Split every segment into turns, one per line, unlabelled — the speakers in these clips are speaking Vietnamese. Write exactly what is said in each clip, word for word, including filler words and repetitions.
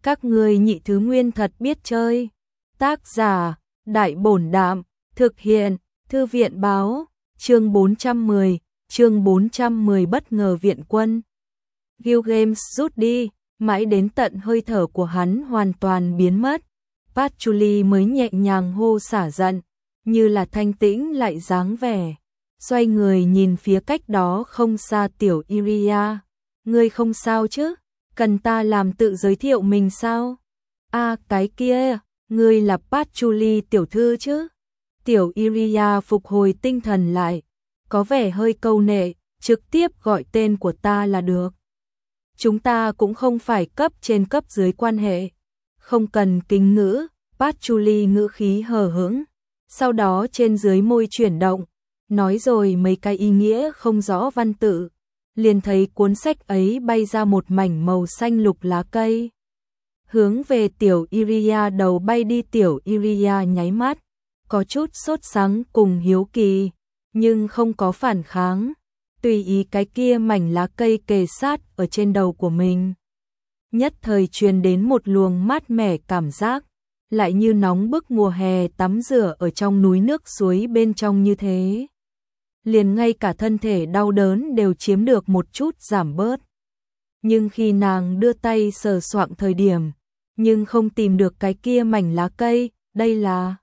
Các ngươi nhị thứ nguyên thật biết chơi. Tác giả, Đại Bổn Đạm, thực hiện, Thư viện Báo, chương bốn trăm mười, chương bốn trăm mười bất ngờ viện quân. Guild Games rút đi, mãi đến tận hơi thở của hắn hoàn toàn biến mất. Patchouli mới nhẹ nhàng hô xả giận, như là thanh tĩnh lại dáng vẻ. Xoay người nhìn phía cách đó không xa tiểu Iria. Ngươi không sao chứ? Cần ta làm tự giới thiệu mình sao? A à, cái kia, ngươi là Patchouli tiểu thư chứ? Tiểu Iria phục hồi tinh thần lại, có vẻ hơi câu nệ, trực tiếp gọi tên của ta là được. Chúng ta cũng không phải cấp trên cấp dưới quan hệ, không cần kính ngữ. Patchouli ngữ khí hờ hững, sau đó trên dưới môi chuyển động, nói rồi mấy cái ý nghĩa không rõ văn tự, liền thấy cuốn sách ấy bay ra một mảnh màu xanh lục lá cây. Hướng về tiểu Iria đầu bay đi. Tiểu Iria nháy mắt, có chút sốt sắng cùng hiếu kỳ, nhưng không có phản kháng, tùy ý cái kia mảnh lá cây kề sát ở trên đầu của mình. Nhất thời truyền đến một luồng mát mẻ cảm giác, lại như nóng bức mùa hè tắm rửa ở trong núi nước suối bên trong như thế. Liền ngay cả thân thể đau đớn đều chiếm được một chút giảm bớt. Nhưng khi nàng đưa tay sờ soạng thời điểm, nhưng không tìm được cái kia mảnh lá cây, đây là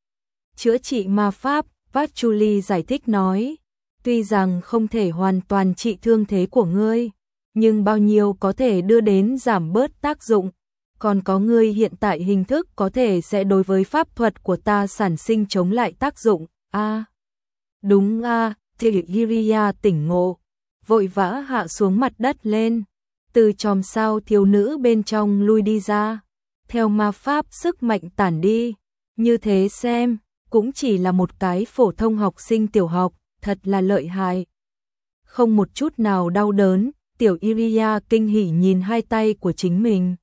chữa trị ma pháp. Patchouli giải thích nói, tuy rằng không thể hoàn toàn trị thương thế của ngươi, nhưng bao nhiêu có thể đưa đến giảm bớt tác dụng. Còn có ngươi hiện tại hình thức có thể sẽ đối với pháp thuật của ta sản sinh chống lại tác dụng. A à, đúng a à, thì Iria tỉnh ngộ, vội vã hạ xuống mặt đất lên, từ chòm sao thiếu nữ bên trong lui đi ra, theo ma pháp sức mạnh tản đi. Như thế xem, cũng chỉ là một cái phổ thông học sinh tiểu học, thật là lợi hại. Không một chút nào đau đớn. Tiểu Iria kinh hỉ nhìn hai tay của chính mình.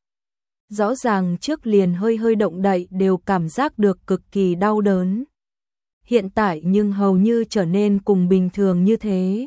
Rõ ràng trước liền hơi hơi động đậy đều cảm giác được cực kỳ đau đớn. Hiện tại nhưng hầu như trở nên cùng bình thường như thế.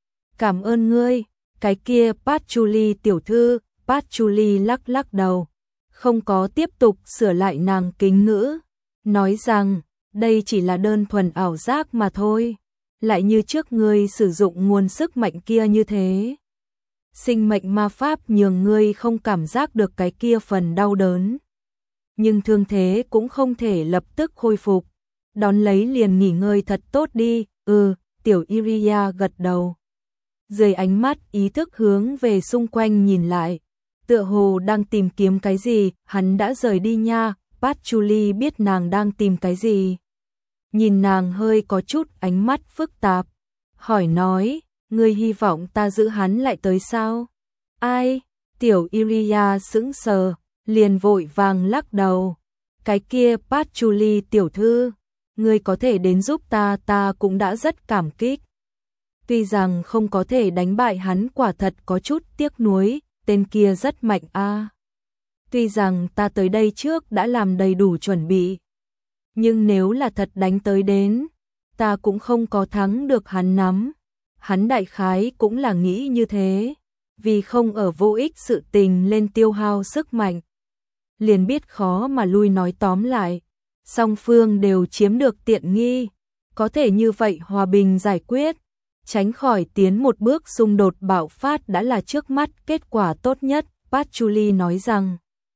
Cảm ơn ngươi, cái kia Patchouli tiểu thư. Patchouli lắc lắc đầu, không có tiếp tục sửa lại nàng kính ngữ, nói rằng đây chỉ là đơn thuần ảo giác mà thôi. Lại như trước ngươi sử dụng nguồn sức mạnh kia như thế. Sinh mệnh ma pháp nhường ngươi không cảm giác được cái kia phần đau đớn. Nhưng thương thế cũng không thể lập tức khôi phục. Đón lấy liền nghỉ ngơi thật tốt đi. Ừ, tiểu Iria gật đầu. Dưới ánh mắt ý thức hướng về xung quanh nhìn lại. Tựa hồ đang tìm kiếm cái gì, hắn đã rời đi nha. Patchouli biết nàng đang tìm cái gì. Nhìn nàng hơi có chút ánh mắt phức tạp. Hỏi nói, ngươi hy vọng ta giữ hắn lại tới sao? Ai? Tiểu Iria sững sờ, liền vội vàng lắc đầu. Cái kia Patchouli tiểu thư, ngươi có thể đến giúp ta, ta cũng đã rất cảm kích. Tuy rằng không có thể đánh bại hắn, quả thật có chút tiếc nuối, tên kia rất mạnh a. À. Tuy rằng ta tới đây trước đã làm đầy đủ chuẩn bị, nhưng nếu là thật đánh tới đến, ta cũng không có thắng được hắn nắm. Hắn đại khái cũng là nghĩ như thế, vì không ở vô ích sự tình lên tiêu hao sức mạnh. Liền biết khó mà lui, nói tóm lại, song phương đều chiếm được tiện nghi, có thể như vậy hòa bình giải quyết, tránh khỏi tiến một bước xung đột bạo phát đã là trước mắt kết quả tốt nhất. Patchouli nói rằng,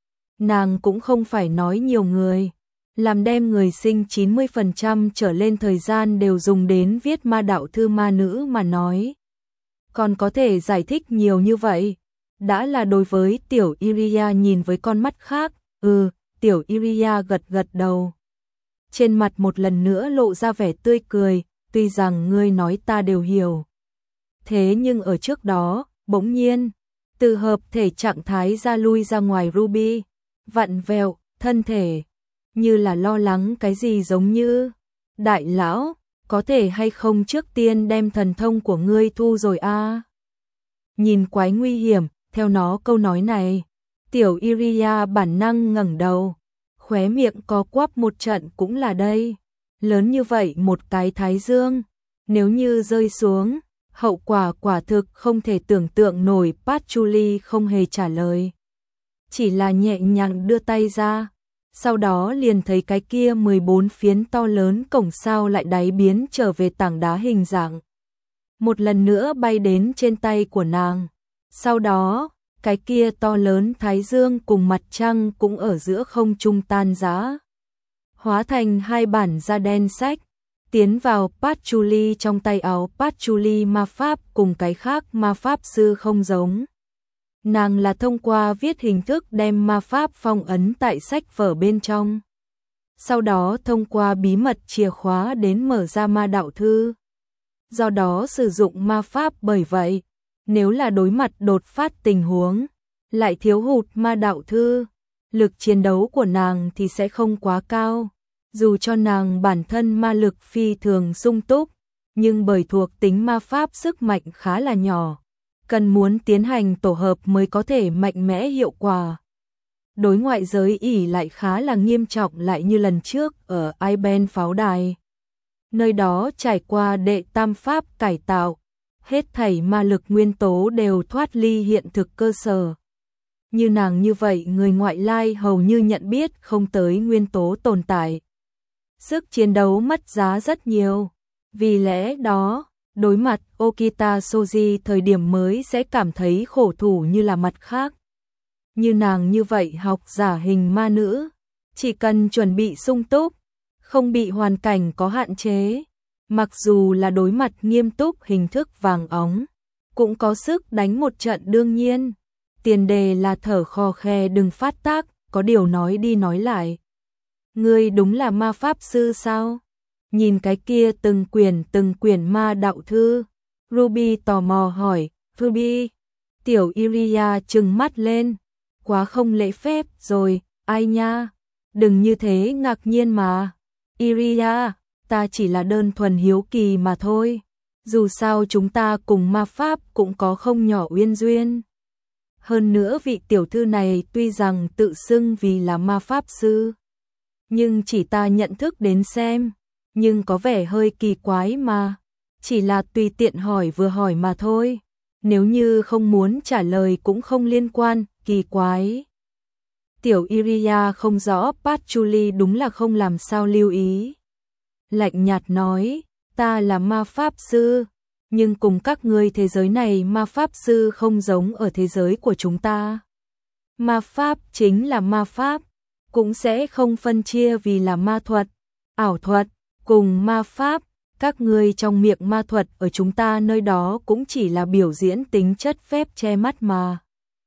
nàng cũng không phải nói nhiều người, làm đem người sinh chín mươi phần trăm trở lên thời gian đều dùng đến viết ma đạo thư ma nữ mà nói. Còn có thể giải thích nhiều như vậy, đã là đối với tiểu Iria nhìn với con mắt khác. Ừ, tiểu Iria gật gật đầu. Trên mặt một lần nữa lộ ra vẻ tươi cười, tuy rằng ngươi nói ta đều hiểu. Thế nhưng ở trước đó, bỗng nhiên, từ hợp thể trạng thái ra lui ra ngoài Ruby, vặn vẹo, thân thể, như là lo lắng cái gì giống như, đại lão, có thể hay không trước tiên đem thần thông của ngươi thu rồi a? À? Nhìn quái nguy hiểm, theo nó câu nói này, tiểu Iria bản năng ngẩng đầu, khóe miệng có quắp một trận. Cũng là đây, lớn như vậy một cái thái dương, nếu như rơi xuống, hậu quả quả thực không thể tưởng tượng nổi. Patchouli không hề trả lời. chỉ là nhẹ nhàng đưa tay ra, sau đó liền thấy cái kia mười bốn phiến to lớn cổng sao lại đáy biến trở về tảng đá hình dạng. Một lần nữa bay đến trên tay của nàng. Sau đó, cái kia to lớn thái dương cùng mặt trăng cũng ở giữa không trung tan rã, hóa thành hai bản da đen sách, tiến vào Patchouli trong tay áo. Patchouli ma pháp cùng cái khác ma pháp sư không giống. Nàng là thông qua viết hình thức đem ma pháp phong ấn tại sách vở bên trong. Sau đó thông qua bí mật chìa khóa đến mở ra ma đạo thư. Do đó sử dụng ma pháp, bởi vậy, nếu là đối mặt đột phát tình huống, lại thiếu hụt ma đạo thư, lực chiến đấu của nàng thì sẽ không quá cao. Dù cho nàng bản thân ma lực phi thường sung túc, nhưng bởi thuộc tính ma pháp sức mạnh khá là nhỏ, cần muốn tiến hành tổ hợp mới có thể mạnh mẽ hiệu quả. Đối ngoại giới ỷ lại khá là nghiêm trọng, lại như lần trước ở Iben pháo đài. Nơi đó trải qua đệ tam pháp cải tạo, hết thảy ma lực nguyên tố đều thoát ly hiện thực cơ sở. Như nàng như vậy người ngoại lai hầu như nhận biết không tới nguyên tố tồn tại. Sức chiến đấu mất giá rất nhiều. Vì lẽ đó, đối mặt Okita Soji thời điểm mới sẽ cảm thấy khổ thủ như là mặt khác. Như nàng như vậy học giả hình ma nữ, chỉ cần chuẩn bị sung túc, không bị hoàn cảnh có hạn chế, mặc dù là đối mặt nghiêm túc hình thức vàng óng, cũng có sức đánh một trận. Đương nhiên, tiền đề là thở khò khè đừng phát tác. Có điều nói đi nói lại, ngươi đúng là ma pháp sư sao? Nhìn cái kia từng quyển từng quyển ma đạo thư, Ruby tò mò hỏi. Ruby, tiểu Iria trừng mắt lên, quá không lễ phép rồi, ai nha, đừng như thế ngạc nhiên mà. Iria, ta chỉ là đơn thuần hiếu kỳ mà thôi, dù sao chúng ta cùng ma pháp cũng có không nhỏ uyên duyên. Hơn nữa vị tiểu thư này tuy rằng tự xưng vì là ma pháp sư, nhưng chỉ ta nhận thức đến xem, nhưng có vẻ hơi kỳ quái mà, chỉ là tùy tiện hỏi vừa hỏi mà thôi, nếu như không muốn trả lời cũng không liên quan. Kỳ quái. Tiểu Iria không rõ, Patchouli đúng là không làm sao lưu ý. Lạnh nhạt nói, ta là ma pháp sư, nhưng cùng các ngươi thế giới này ma pháp sư không giống ở thế giới của chúng ta. Ma pháp chính là ma pháp, cũng sẽ không phân chia vì là ma thuật, ảo thuật, cùng ma pháp. Các ngươi trong miệng ma thuật ở chúng ta nơi đó cũng chỉ là biểu diễn tính chất phép che mắt mà.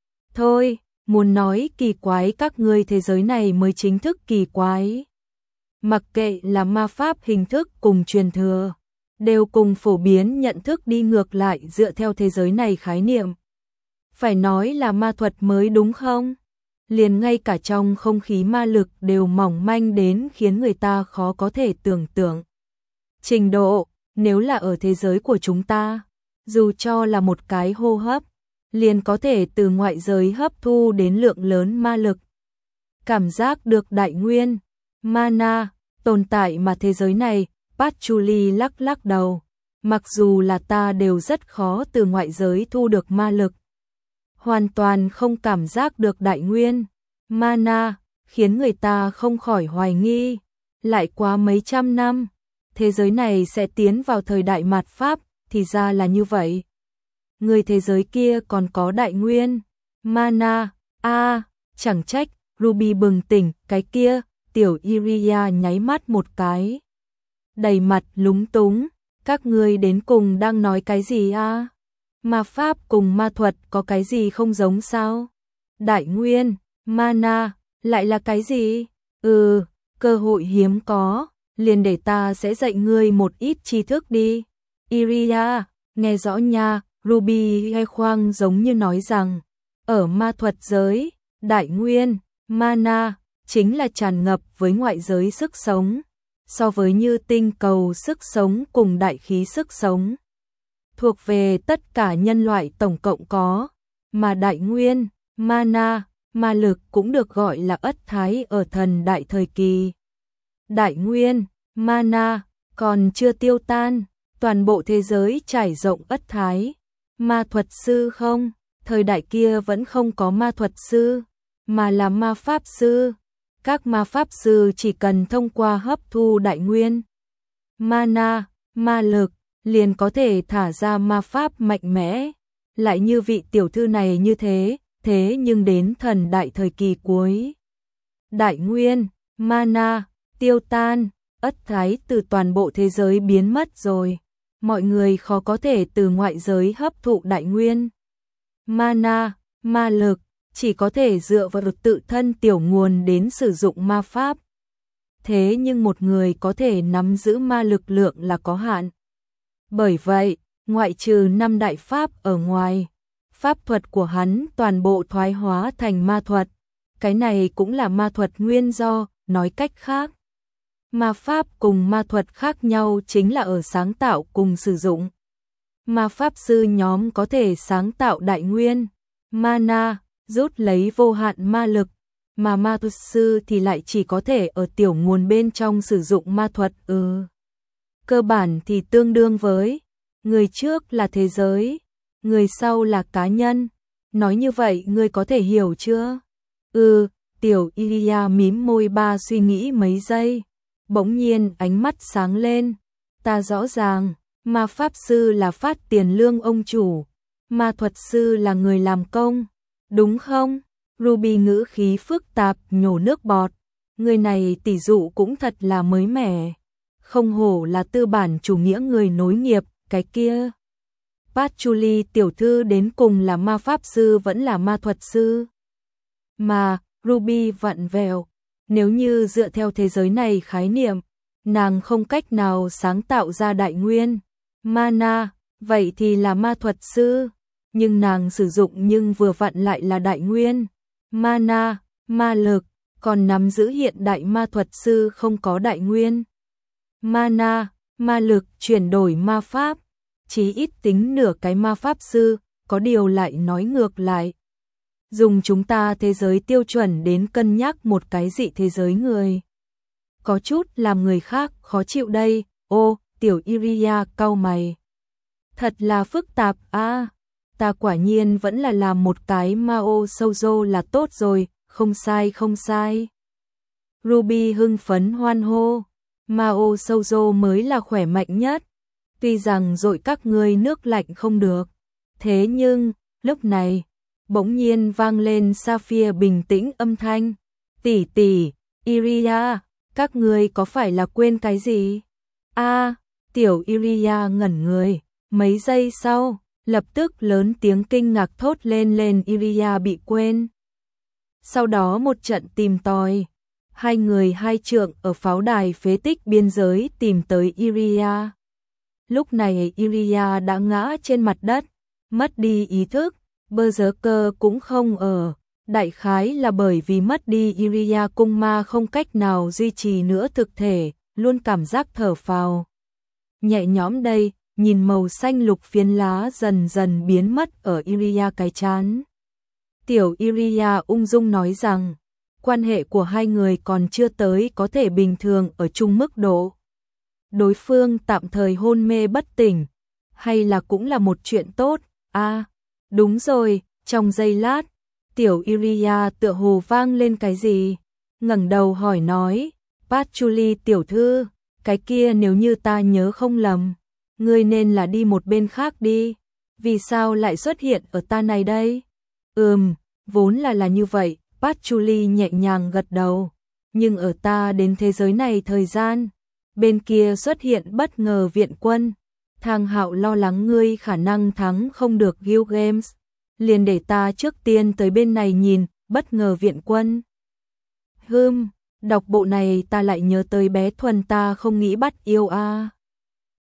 Thôi, muốn nói kỳ quái các ngươi thế giới này mới chính thức kỳ quái. Mặc kệ là ma pháp hình thức cùng truyền thừa, đều cùng phổ biến nhận thức đi ngược lại dựa theo thế giới này khái niệm. Phải nói là ma thuật mới đúng không? Liền ngay cả trong không khí ma lực đều mỏng manh đến khiến người ta khó có thể tưởng tượng. Trình độ, nếu là ở thế giới của chúng ta, dù cho là một cái hô hấp, liền có thể từ ngoại giới hấp thu đến lượng lớn ma lực. Cảm giác được đại nguyên, mana, tồn tại mà thế giới này. Patchouli lắc lắc đầu, mặc dù là ta đều rất khó từ ngoại giới thu được ma lực. Hoàn toàn không cảm giác được đại nguyên, mana, khiến người ta không khỏi hoài nghi. Lại quá mấy trăm năm, thế giới này sẽ tiến vào thời đại mạt Pháp, thì ra là như vậy. Người thế giới kia còn có đại nguyên, mana, a à, chẳng trách. Ruby bừng tỉnh, cái kia, tiểu Iria nháy mắt một cái. Đầy mặt lúng túng, các ngươi đến cùng đang nói cái gì a? À? Ma pháp cùng ma thuật có cái gì không giống sao? Đại nguyên, mana, lại là cái gì? Ừ, cơ hội hiếm có, liền để ta sẽ dạy ngươi một ít tri thức đi. Iria, nghe rõ nha. Ruby hay khoang giống như nói rằng, ở ma thuật giới, đại nguyên, mana, chính là tràn ngập với ngoại giới sức sống, so với như tinh cầu sức sống cùng đại khí sức sống, thuộc về tất cả nhân loại tổng cộng có, mà đại nguyên, mana, ma lực cũng được gọi là ất thái ở thần đại thời kỳ. Đại nguyên, mana, còn chưa tiêu tan, toàn bộ thế giới trải rộng ất thái. Ma thuật sư không? Thời đại kia vẫn không có ma thuật sư. mà là ma pháp sư. Các ma pháp sư chỉ cần thông qua hấp thu đại nguyên mana, ma lực, liền có thể thả ra ma pháp mạnh mẽ. Lại như vị tiểu thư này như thế, thế nhưng đến thần đại thời kỳ cuối, đại nguyên mana tiêu tan, ất thái từ toàn bộ thế giới biến mất rồi. Mọi người khó có thể từ ngoại giới hấp thụ đại nguyên mana, ma lực, chỉ có thể dựa vào tự thân tiểu nguồn đến sử dụng ma pháp. Thế nhưng một người có thể nắm giữ ma lực lượng là có hạn. Bởi vậy, ngoại trừ năm đại pháp ở ngoài, pháp thuật của hắn toàn bộ thoái hóa thành ma thuật. Cái này cũng là ma thuật nguyên do, nói cách khác. Ma pháp cùng ma thuật khác nhau chính là ở sáng tạo cùng sử dụng. Ma pháp sư nhóm có thể sáng tạo đại nguyên mana, rút lấy vô hạn ma lực, mà ma thuật sư thì lại chỉ có thể ở tiểu nguồn bên trong sử dụng ma thuật. Ừ. Cơ bản thì tương đương với người trước là thế giới, người sau là cá nhân. Nói như vậy ngươi có thể hiểu chưa? Ừ, tiểu Ilya mím môi ba suy nghĩ mấy giây. Bỗng nhiên ánh mắt sáng lên. Ta rõ ràng, ma pháp sư là phát tiền lương ông chủ, ma thuật sư là người làm công, đúng không? Ruby ngữ khí phức tạp nhổ nước bọt. Người này tỷ dụ cũng thật là mới mẻ. Không hổ là tư bản chủ nghĩa người nối nghiệp, cái kia. Patchouli tiểu thư đến cùng là ma pháp sư vẫn là ma thuật sư. Mà, Ruby vặn vẹo. Nếu như dựa theo thế giới này khái niệm, nàng không cách nào sáng tạo ra đại nguyên mana, vậy thì là ma thuật sư. Nhưng nàng sử dụng nhưng vừa vặn lại là đại nguyên mana, ma lực, còn nắm giữ hiện đại ma thuật sư không có đại nguyên mana, ma lực chuyển đổi ma pháp, chí ít tính nửa cái ma pháp sư, có điều lại nói ngược lại. Dùng chúng ta thế giới tiêu chuẩn đến cân nhắc một cái dị thế giới người. Có chút làm người khác khó chịu đây. Ô, tiểu Ilya cau mày. Thật là phức tạp a. À, ta quả nhiên vẫn là làm một cái Mao Shoujo là tốt rồi, không sai không sai. Ruby hưng phấn hoan hô. Mao Shoujo mới là khỏe mạnh nhất. Tuy rằng dội các ngươi nước lạnh không được. Thế nhưng, lúc này, bỗng nhiên vang lên Sapphire bình tĩnh âm thanh. Tỷ tỷ, Ilya, các ngươi có phải là quên cái gì? A, à, tiểu Ilya ngẩn người, mấy giây sau, lập tức lớn tiếng kinh ngạc thốt lên lên Ilya bị quên. Sau đó một trận tìm tòi, hai người hai trượng ở pháo đài phế tích biên giới tìm tới Ilya. Lúc này Ilya đã ngã trên mặt đất, mất đi ý thức, Berserker cũng không ở. Đại khái là bởi vì mất đi Ilya cung ma không cách nào duy trì nữa thực thể, luôn cảm giác thở phào nhẹ nhõm đây, nhìn màu xanh lục phiến lá dần dần biến mất ở Ilya cái chán. Tiểu Ilya ung dung nói rằng, quan hệ của hai người còn chưa tới có thể bình thường ở chung mức độ. Đối phương tạm thời hôn mê bất tỉnh, hay là cũng là một chuyện tốt. A, à, đúng rồi, trong giây lát, tiểu Ilya tựa hồ vang lên cái gì, ngẩng đầu hỏi nói, Patchouli tiểu thư, cái kia nếu như ta nhớ không lầm, ngươi nên là đi một bên khác đi, vì sao lại xuất hiện ở ta này đây? Ừm, vốn là là như vậy, Patchouli nhẹ nhàng gật đầu, nhưng ở ta đến thế giới này thời gian, bên kia xuất hiện bất ngờ viện quân, Thang Hạo lo lắng ngươi khả năng thắng không được Guild Games, liền để ta trước tiên tới bên này nhìn, bất ngờ viện quân. Hừm, đọc bộ này ta lại nhớ tới bé Thuần ta không nghĩ bắt yêu a. À.